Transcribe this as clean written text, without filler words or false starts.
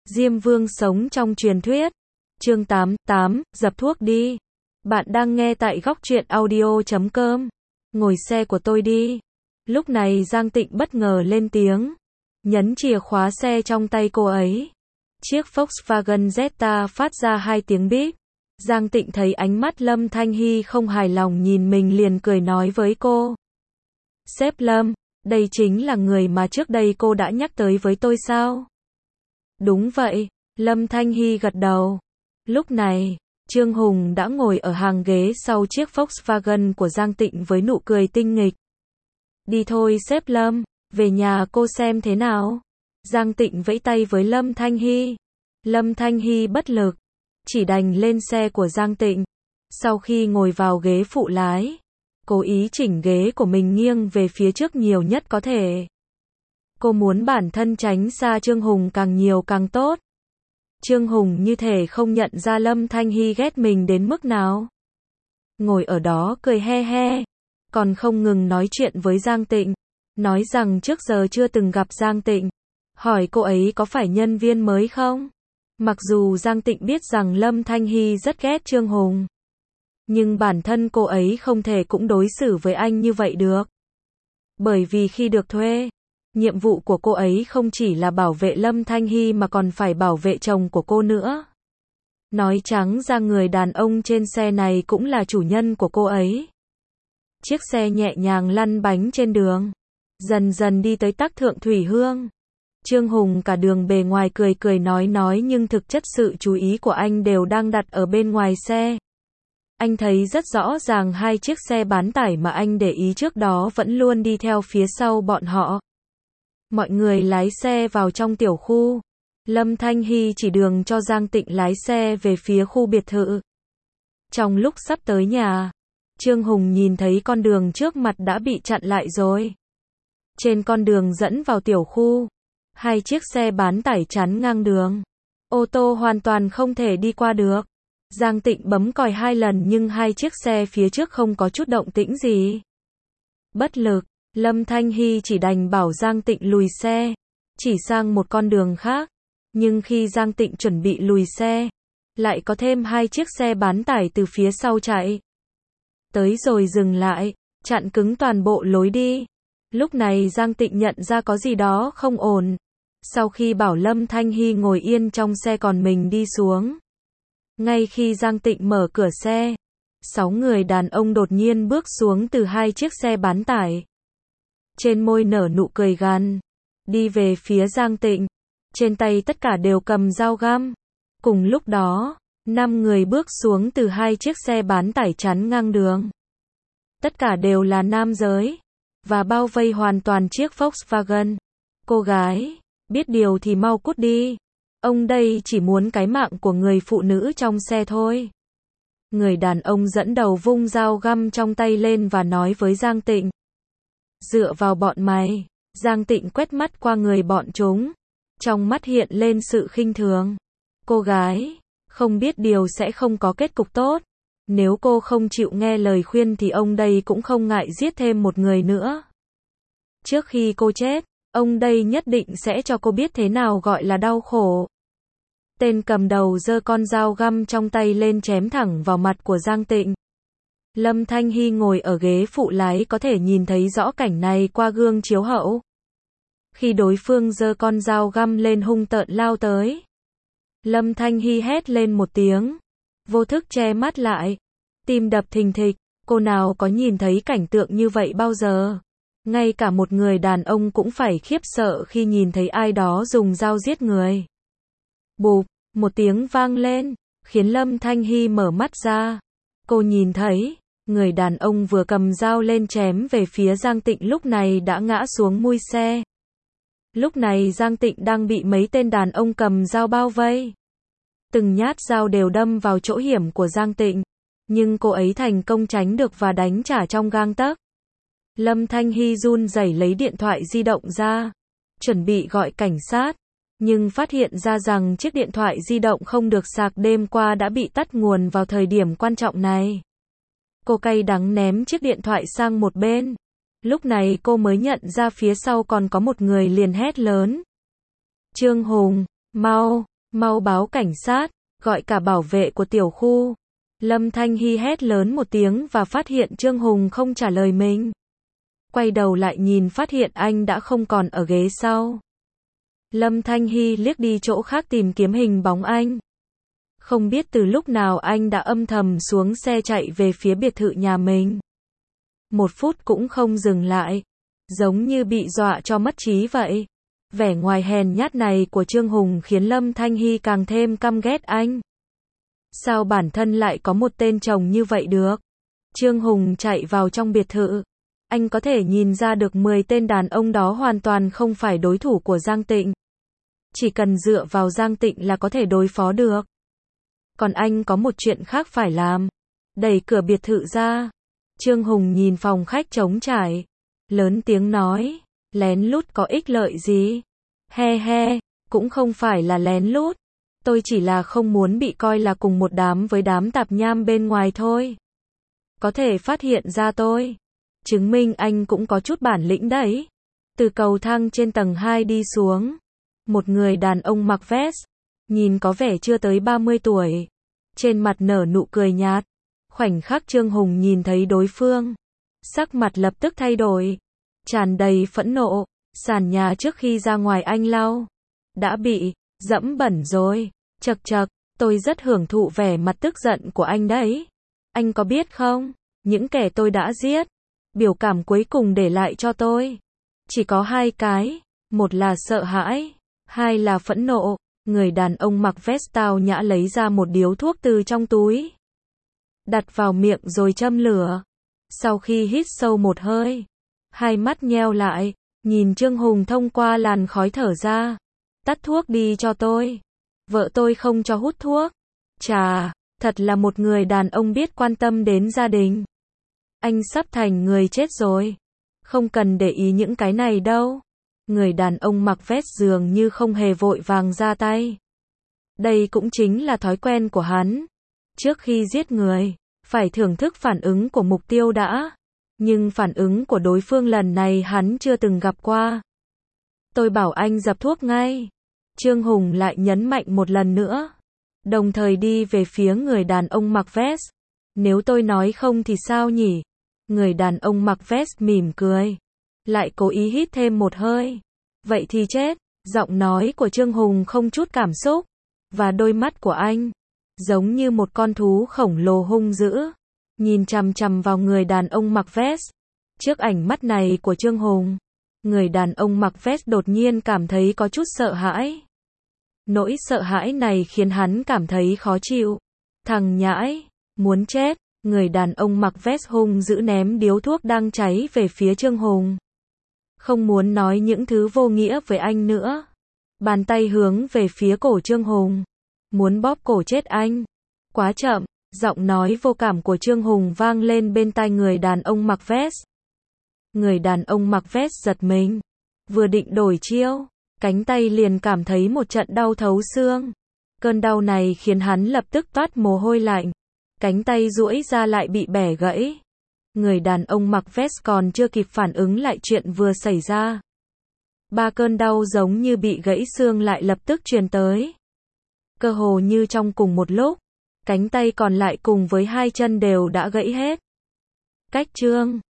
Diêm Vương sống trong truyền thuyết. Chương 8, dập thuốc đi. Bạn đang nghe tại góc truyện audio.com. Ngồi xe của tôi đi. Lúc này Giang Tịnh bất ngờ lên tiếng. Nhấn chìa khóa xe trong tay cô ấy. Chiếc Volkswagen Jetta phát ra 2 tiếng bíp. Giang Tịnh thấy ánh mắt Lâm Thanh Hy không hài lòng nhìn mình liền cười nói với cô. Sếp Lâm, đây chính là người mà trước đây cô đã nhắc tới với tôi sao? Đúng vậy, Lâm Thanh Hy gật đầu. Lúc này, Trương Hùng đã ngồi ở hàng ghế sau chiếc Volkswagen của Giang Tịnh với nụ cười tinh nghịch. Đi thôi sếp Lâm, về nhà cô xem thế nào? Giang Tịnh vẫy tay với Lâm Thanh Hy. Lâm Thanh Hy bất lực, chỉ đành lên xe của Giang Tịnh. Sau khi ngồi vào ghế phụ lái, cố ý chỉnh ghế của mình nghiêng về phía trước nhiều nhất có thể. Cô muốn bản thân tránh xa Trương Hùng càng nhiều càng tốt. Trương Hùng như thể không nhận ra Lâm Thanh Hy ghét mình đến mức nào. Ngồi ở đó cười he he, còn không ngừng nói chuyện với Giang Tịnh, nói rằng trước giờ chưa từng gặp Giang Tịnh, hỏi cô ấy có phải nhân viên mới không? Mặc dù Giang Tịnh biết rằng Lâm Thanh Hy rất ghét Trương Hùng, nhưng bản thân cô ấy không thể cũng đối xử với anh như vậy được. Bởi vì khi được thuê, nhiệm vụ của cô ấy không chỉ là bảo vệ Lâm Thanh Hy mà còn phải bảo vệ chồng của cô nữa. Nói trắng ra người đàn ông trên xe này cũng là chủ nhân của cô ấy. Chiếc xe nhẹ nhàng lăn bánh trên đường, dần dần đi tới Tắc Thượng Thủy Hương. Trương Hùng cả đường bề ngoài cười cười nói nhưng thực chất sự chú ý của anh đều đang đặt ở bên ngoài xe. Anh thấy rất rõ ràng 2 chiếc xe bán tải mà anh để ý trước đó vẫn luôn đi theo phía sau bọn họ. Mọi người lái xe vào trong tiểu khu. Lâm Thanh Hy chỉ đường cho Giang Tịnh lái xe về phía khu biệt thự. Trong lúc sắp tới nhà, Trương Hùng nhìn thấy con đường trước mặt đã bị chặn lại rồi. Trên con đường dẫn vào tiểu khu, 2 chiếc xe bán tải chắn ngang đường. Ô tô hoàn toàn không thể đi qua được. Giang Tịnh bấm còi 2 lần nhưng 2 chiếc xe phía trước không có chút động tĩnh gì. Bất lực, Lâm Thanh Hy chỉ đành bảo Giang Tịnh lùi xe, chỉ sang một con đường khác. Nhưng khi Giang Tịnh chuẩn bị lùi xe, lại có thêm 2 chiếc xe bán tải từ phía sau chạy tới rồi dừng lại, chặn cứng toàn bộ lối đi. Lúc này Giang Tịnh nhận ra có gì đó không ổn. Sau khi bảo Lâm Thanh Hy ngồi yên trong xe còn mình đi xuống. Ngay khi Giang Tịnh mở cửa xe, 6 người đàn ông đột nhiên bước xuống từ 2 chiếc xe bán tải. Trên môi nở nụ cười gằn, đi về phía Giang Tịnh. Trên tay tất cả đều cầm dao găm. Cùng lúc đó, 5 người bước xuống từ 2 chiếc xe bán tải chắn ngang đường. Tất cả đều là nam giới, và bao vây hoàn toàn chiếc Volkswagen. Cô gái, biết điều thì mau cút đi. Ông đây chỉ muốn cái mạng của người phụ nữ trong xe thôi. Người đàn ông dẫn đầu vung dao găm trong tay lên và nói với Giang Tịnh. Dựa vào bọn mày. Giang Tịnh quét mắt qua người bọn chúng. Trong mắt hiện lên sự khinh thường. Cô gái, không biết điều sẽ không có kết cục tốt. Nếu cô không chịu nghe lời khuyên thì ông đây cũng không ngại giết thêm một người nữa. Trước khi cô chết, ông đây nhất định sẽ cho cô biết thế nào gọi là đau khổ. Tên cầm đầu giơ con dao găm trong tay lên chém thẳng vào mặt của Giang Tịnh. Lâm Thanh Hy ngồi ở ghế phụ lái có thể nhìn thấy rõ cảnh này qua gương chiếu hậu. Khi đối phương giơ con dao găm lên hung tợn lao tới, Lâm Thanh Hy hét lên một tiếng, vô thức che mắt lại, tim đập thình thịch. Cô nào có nhìn thấy cảnh tượng như vậy bao giờ? Ngay cả một người đàn ông cũng phải khiếp sợ khi nhìn thấy ai đó dùng dao giết người. Bụp, một tiếng vang lên, khiến Lâm Thanh Hy mở mắt ra. Cô nhìn thấy, người đàn ông vừa cầm dao lên chém về phía Giang Tịnh lúc này đã ngã xuống mui xe. Lúc này Giang Tịnh đang bị mấy tên đàn ông cầm dao bao vây. Từng nhát dao đều đâm vào chỗ hiểm của Giang Tịnh, nhưng cô ấy thành công tránh được và đánh trả trong gang tấc. Lâm Thanh Hy run rẩy lấy điện thoại di động ra, chuẩn bị gọi cảnh sát, nhưng phát hiện ra rằng chiếc điện thoại di động không được sạc đêm qua đã bị tắt nguồn vào thời điểm quan trọng này. Cô cay đắng ném chiếc điện thoại sang một bên. Lúc này cô mới nhận ra phía sau còn có một người liền hét lớn. Trương Hùng, mau, Mau báo cảnh sát, gọi cả bảo vệ của tiểu khu. Lâm Thanh Hy hét lớn một tiếng và phát hiện Trương Hùng không trả lời mình. Quay đầu lại nhìn phát hiện anh đã không còn ở ghế sau. Lâm Thanh Hy liếc đi chỗ khác tìm kiếm hình bóng anh. Không biết từ lúc nào anh đã âm thầm xuống xe chạy về phía biệt thự nhà mình. 1 phút cũng không dừng lại. Giống như bị dọa cho mất trí vậy. Vẻ ngoài hèn nhát này của Trương Hùng khiến Lâm Thanh Hy càng thêm căm ghét anh. Sao bản thân lại có một tên chồng như vậy được? Trương Hùng chạy vào trong biệt thự. Anh có thể nhìn ra được 10 tên đàn ông đó hoàn toàn không phải đối thủ của Giang Tịnh. Chỉ cần dựa vào Giang Tịnh là có thể đối phó được. Còn anh có một chuyện khác phải làm. Đẩy cửa biệt thự ra. Trương Hùng nhìn phòng khách trống trải. Lớn tiếng nói. Lén lút có ích lợi gì? He he, cũng không phải là lén lút. Tôi chỉ là không muốn bị coi là cùng một đám với đám tạp nham bên ngoài thôi. Có thể phát hiện ra tôi. Chứng minh anh cũng có chút bản lĩnh đấy. Từ cầu thang trên tầng 2 đi xuống. Một người đàn ông mặc vest. Nhìn có vẻ chưa tới 30 tuổi. Trên mặt nở nụ cười nhạt. Khoảnh khắc Trương Hùng nhìn thấy đối phương. Sắc mặt lập tức thay đổi. Tràn đầy phẫn nộ. Sàn nhà trước khi ra ngoài anh lau. Đã bị dẫm bẩn rồi. Chậc chậc, tôi rất hưởng thụ vẻ mặt tức giận của anh đấy. Anh có biết không? Những kẻ tôi đã giết. Biểu cảm cuối cùng để lại cho tôi. Chỉ có 2 cái. Một là sợ hãi. 2 là phẫn nộ. Người đàn ông mặc vest tao nhã lấy ra một điếu thuốc từ trong túi. Đặt vào miệng rồi châm lửa. Sau khi hít sâu một hơi. 2 mắt nheo lại. Nhìn Trương Hùng thông qua làn khói thở ra. Tắt thuốc đi cho tôi. Vợ tôi không cho hút thuốc. Chà, thật là một người đàn ông biết quan tâm đến gia đình. Anh sắp thành người chết rồi. Không cần để ý những cái này đâu. Người đàn ông mặc vest dường như không hề vội vàng ra tay. Đây cũng chính là thói quen của hắn. Trước khi giết người, phải thưởng thức phản ứng của mục tiêu đã. Nhưng phản ứng của đối phương lần này hắn chưa từng gặp qua. Tôi bảo anh dập thuốc ngay. Trương Hùng lại nhấn mạnh một lần nữa. Đồng thời đi về phía người đàn ông mặc vest. Nếu tôi nói không thì sao nhỉ? Người đàn ông mặc vest mỉm cười. Lại cố ý hít thêm một hơi. Vậy thì chết. Giọng nói của Trương Hùng không chút cảm xúc. Và đôi mắt của anh. Giống như một con thú khổng lồ hung dữ. Nhìn chằm chằm vào người đàn ông mặc vest. Trước ảnh mắt này của Trương Hùng. Người đàn ông mặc vest đột nhiên cảm thấy có chút sợ hãi. Nỗi sợ hãi này khiến hắn cảm thấy khó chịu. Thằng nhãi, muốn chết. Người đàn ông mặc vest hung dữ ném điếu thuốc đang cháy về phía Trương Hùng. Không muốn nói những thứ vô nghĩa với anh nữa. Bàn tay hướng về phía cổ Trương Hùng. Muốn bóp cổ chết anh. Quá chậm, giọng nói vô cảm của Trương Hùng vang lên bên tai người đàn ông mặc vest. Người đàn ông mặc vest giật mình. Vừa định đổi chiêu. Cánh tay liền cảm thấy một trận đau thấu xương. Cơn đau này khiến hắn lập tức toát mồ hôi lạnh. Cánh tay duỗi ra lại bị bẻ gãy. Người đàn ông mặc vest còn chưa kịp phản ứng lại chuyện vừa xảy ra. 3 cơn đau giống như bị gãy xương lại lập tức truyền tới. Cơ hồ như trong cùng một lúc. Cánh tay còn lại cùng với 2 chân đều đã gãy hết. Cách chương